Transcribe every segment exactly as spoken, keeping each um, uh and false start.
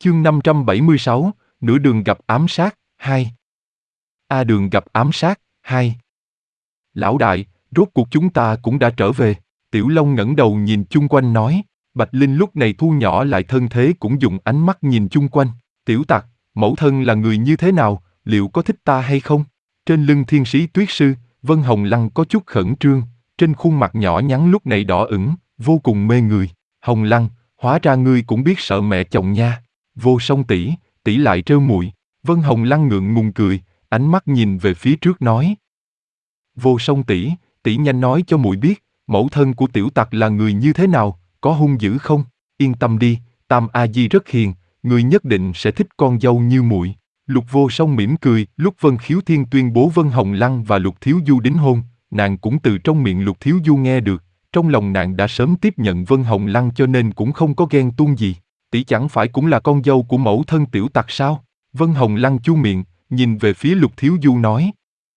Chương năm trăm bảy mươi sáu, nửa đường gặp ám sát, hai. A đường gặp ám sát, hai. Lão đại, rốt cuộc chúng ta cũng đã trở về. Tiểu Long ngẩng đầu nhìn chung quanh nói. Bạch Linh lúc này thu nhỏ lại thân thế cũng dùng ánh mắt nhìn chung quanh. Tiểu tặc, mẫu thân là người như thế nào, liệu có thích ta hay không? Trên lưng thiên sĩ tuyết sư, Vân Hồng Lăng có chút khẩn trương, trên khuôn mặt nhỏ nhắn lúc này đỏ ửng, vô cùng mê người. Hồng Lăng, hóa ra ngươi cũng biết sợ mẹ chồng nha. Vô Song tỷ, tỷ lại trêu muội. Vân Hồng Lăng ngượng ngùng cười, ánh mắt nhìn về phía trước nói. Vô Song tỷ, tỷ nhanh nói cho muội biết, mẫu thân của tiểu tặc là người như thế nào, có hung dữ không? Yên tâm đi, Tam A Di rất hiền, người nhất định sẽ thích con dâu như muội. Lục Vô Song mỉm cười, lúc Vân Khiếu Thiên tuyên bố Vân Hồng Lăng và Lục Thiếu Du đính hôn, nàng cũng từ trong miệng Lục Thiếu Du nghe được, trong lòng nàng đã sớm tiếp nhận Vân Hồng Lăng cho nên cũng không có ghen tuông gì. Tỷ chẳng phải cũng là con dâu của mẫu thân tiểu tặc sao? Vân Hồng Lăng chu miệng, nhìn về phía Lục Thiếu Du nói.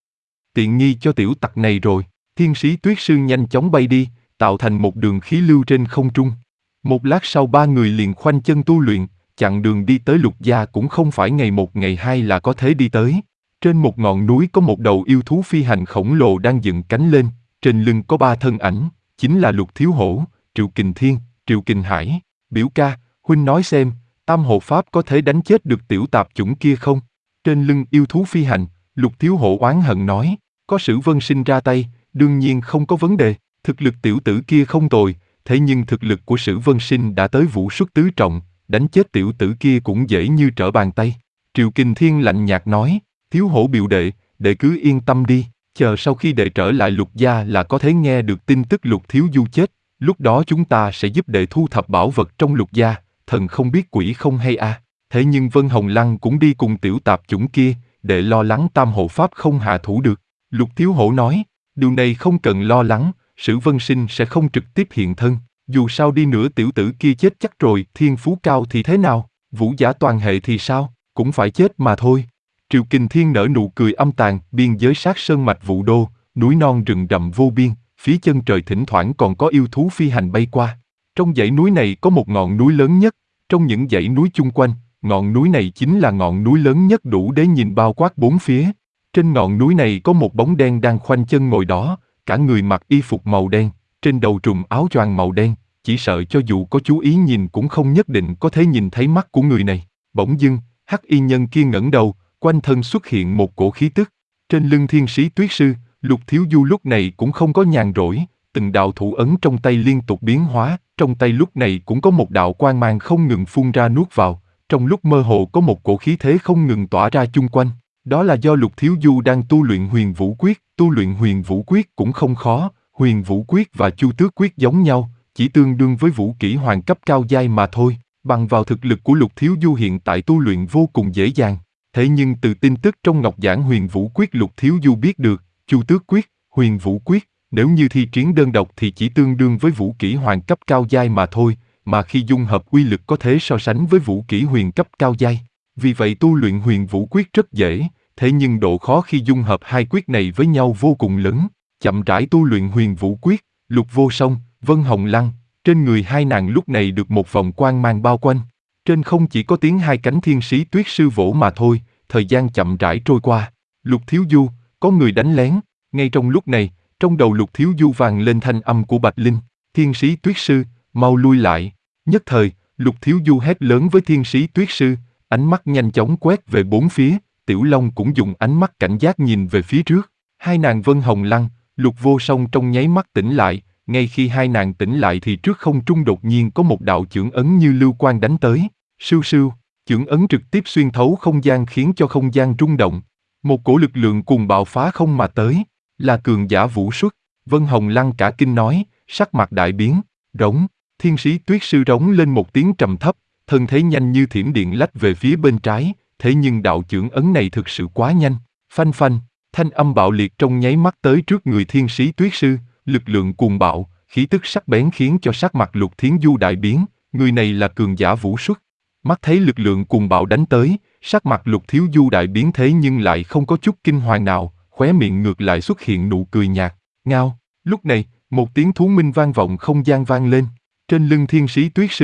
Tiện nghi cho tiểu tặc này rồi. Thiên sĩ tuyết sư nhanh chóng bay đi, tạo thành một đường khí lưu trên không trung. Một lát sau ba người liền khoanh chân tu luyện, chặng đường đi tới Lục gia cũng không phải ngày một ngày hai là có thể đi tới. Trên một ngọn núi có một đầu yêu thú phi hành khổng lồ đang dựng cánh lên, trên lưng có ba thân ảnh, chính là Lục Thiếu Hổ, Triệu Kình Thiên, Triệu Kình Hải. Biểu ca, huynh nói xem, Tam Hộ Pháp có thể đánh chết được tiểu tạp chủng kia không? Trên lưng yêu thú phi hành, Lục Thiếu Hổ oán hận nói, có Sử Vân Sinh ra tay, đương nhiên không có vấn đề, thực lực tiểu tử kia không tồi, thế nhưng thực lực của Sử Vân Sinh đã tới vũ xuất tứ trọng, đánh chết tiểu tử kia cũng dễ như trở bàn tay. Triệu Kình Thiên lạnh nhạt nói, Thiếu Hổ biểu đệ, đệ cứ yên tâm đi, chờ sau khi đệ trở lại Lục gia là có thể nghe được tin tức Lục Thiếu Du chết, lúc đó chúng ta sẽ giúp đệ thu thập bảo vật trong Lục gia, thần không biết quỷ không hay a. À. Thế nhưng Vân Hồng Lăng cũng đi cùng tiểu tạp chủng kia, đệ lo lắng Tam Hộ Pháp không hạ thủ được. Lục Thiếu Hổ nói, điều này không cần lo lắng, Sử Vân Sinh sẽ không trực tiếp hiện thân, dù sao đi nữa tiểu tử kia chết chắc rồi, thiên phú cao thì thế nào, vũ giả toàn hệ thì sao, cũng phải chết mà thôi. Triệu Kình Thiên nở nụ cười âm tàn, biên giới sát sơn mạch Vũ Đô, núi non rừng rậm vô biên, phía chân trời thỉnh thoảng còn có yêu thú phi hành bay qua. Trong dãy núi này có một ngọn núi lớn nhất, trong những dãy núi chung quanh, ngọn núi này chính là ngọn núi lớn nhất đủ để nhìn bao quát bốn phía. Trên ngọn núi này có một bóng đen đang khoanh chân ngồi đó, cả người mặc y phục màu đen, trên đầu trùm áo choàng màu đen, chỉ sợ cho dù có chú ý nhìn cũng không nhất định có thể nhìn thấy mắt của người này. Bỗng dưng, hắc y nhân kia ngẩng đầu, quanh thân xuất hiện một cổ khí tức. Trên lưng thiên sĩ tuyết sư, Lục Thiếu Du lúc này cũng không có nhàn rỗi, từng đạo thủ ấn trong tay liên tục biến hóa, trong tay lúc này cũng có một đạo quang mang không ngừng phun ra nuốt vào, trong lúc mơ hồ có một cổ khí thế không ngừng tỏa ra chung quanh. Đó là do Lục Thiếu Du đang tu luyện Huyền Vũ Quyết, tu luyện Huyền Vũ Quyết cũng không khó, Huyền Vũ Quyết và Chu Tước Quyết giống nhau, chỉ tương đương với vũ kỹ hoàng cấp cao giai mà thôi, bằng vào thực lực của Lục Thiếu Du hiện tại tu luyện vô cùng dễ dàng. Thế nhưng từ tin tức trong ngọc giảng Huyền Vũ Quyết Lục Thiếu Du biết được, Chu Tước Quyết, Huyền Vũ Quyết, nếu như thi triển đơn độc thì chỉ tương đương với vũ kỹ hoàng cấp cao giai mà thôi, mà khi dung hợp uy lực có thể so sánh với vũ kỹ huyền cấp cao giai. Vì vậy tu luyện Huyền Vũ Quyết rất dễ, thế nhưng độ khó khi dung hợp hai quyết này với nhau vô cùng lớn. Chậm rãi tu luyện Huyền Vũ Quyết, Lục Vô Song, Vân Hồng Lăng, trên người hai nàng lúc này được một vòng quang mang bao quanh. Trên không chỉ có tiếng hai cánh thiên sĩ tuyết sư vỗ mà thôi, thời gian chậm rãi trôi qua. Lục Thiếu Du, có người đánh lén. Ngay trong lúc này, trong đầu Lục Thiếu Du vang lên thanh âm của Bạch Linh, thiên sĩ tuyết sư, mau lui lại. Nhất thời, Lục Thiếu Du hét lớn với thiên sĩ tuyết sư, ánh mắt nhanh chóng quét về bốn phía, Tiểu Long cũng dùng ánh mắt cảnh giác nhìn về phía trước. Hai nàng Vân Hồng Lăng, Lục Vô Song trong nháy mắt tỉnh lại, ngay khi hai nàng tỉnh lại thì trước không trung đột nhiên có một đạo chưởng ấn như lưu quang đánh tới. Sưu sưu, chưởng ấn trực tiếp xuyên thấu không gian khiến cho không gian rung động. Một cổ lực lượng cuồng bạo phá không mà tới, là cường giả vũ xuất. Vân Hồng Lăng cả kinh nói, sắc mặt đại biến, rống. Thiên sĩ tuyết sư rống lên một tiếng trầm thấp, thân thế nhanh như thiểm điện lách về phía bên trái, thế nhưng đạo chưởng ấn này thực sự quá nhanh. Phanh phanh, thanh âm bạo liệt trong nháy mắt tới trước người thiên sĩ tuyết sư, lực lượng cuồng bạo, khí tức sắc bén khiến cho sắc mặt Lục Thiến Du đại biến, người này là cường giả vũ xuất. Mắt thấy lực lượng cuồng bạo đánh tới, sắc mặt Lục Thiếu Du đại biến thế nhưng lại không có chút kinh hoàng nào, khóe miệng ngược lại xuất hiện nụ cười nhạt, ngao. Lúc này, một tiếng thú minh vang vọng không gian vang lên. Trên lưng thiên sĩ tuyết sư,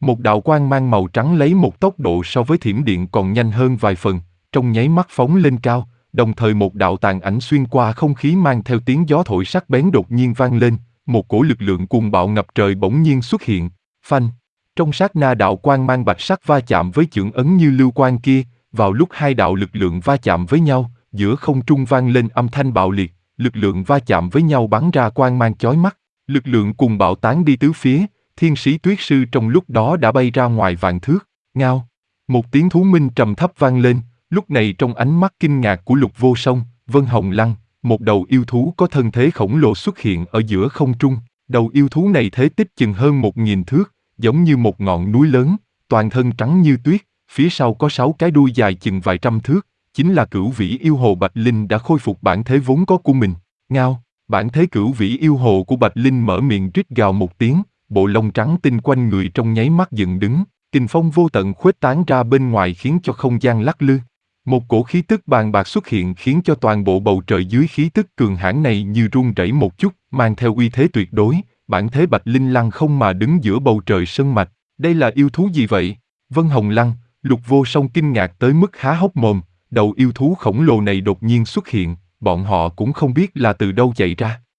Một đạo quang mang màu trắng lấy một tốc độ so với thiểm điện còn nhanh hơn vài phần, trong nháy mắt phóng lên cao, đồng thời một đạo tàn ảnh xuyên qua không khí mang theo tiếng gió thổi sắc bén đột nhiên vang lên, một cổ lực lượng cuồng bạo ngập trời bỗng nhiên xuất hiện, phanh. Trong sát na đạo quang mang bạch sắc va chạm với chưởng ấn như lưu quang kia, vào lúc hai đạo lực lượng va chạm với nhau, giữa không trung vang lên âm thanh bạo liệt, lực lượng va chạm với nhau bắn ra quang mang chói mắt, lực lượng cuồng bạo tán đi tứ phía, thiên sĩ tuyết sư trong lúc đó đã bay ra ngoài vạn thước, ngao. Một tiếng thú minh trầm thấp vang lên, lúc này trong ánh mắt kinh ngạc của Lục Vô Song, Vân Hồng Lăng, một đầu yêu thú có thân thế khổng lồ xuất hiện ở giữa không trung, đầu yêu thú này thế tích chừng hơn một nghìn thước, giống như một ngọn núi lớn, toàn thân trắng như tuyết, phía sau có sáu cái đuôi dài chừng vài trăm thước, chính là Cửu Vĩ Yêu Hồ Bạch Linh đã khôi phục bản thế vốn có của mình. Ngao, bản thế Cửu Vĩ Yêu Hồ của Bạch Linh mở miệng rít gào một tiếng, bộ lông trắng tinh quanh người trong nháy mắt dựng đứng, kình phong vô tận khuếch tán ra bên ngoài khiến cho không gian lắc lư. Một cổ khí tức bàn bạc xuất hiện khiến cho toàn bộ bầu trời dưới khí tức cường hãn này như rung rẩy một chút, mang theo uy thế tuyệt đối, bản thế Bạch Linh lăng không mà đứng giữa bầu trời sơn mạch. Đây là yêu thú gì vậy? Vân Hồng Lăng, Lục Vô Song kinh ngạc tới mức há hốc mồm, đầu yêu thú khổng lồ này đột nhiên xuất hiện, bọn họ cũng không biết là từ đâu chạy ra.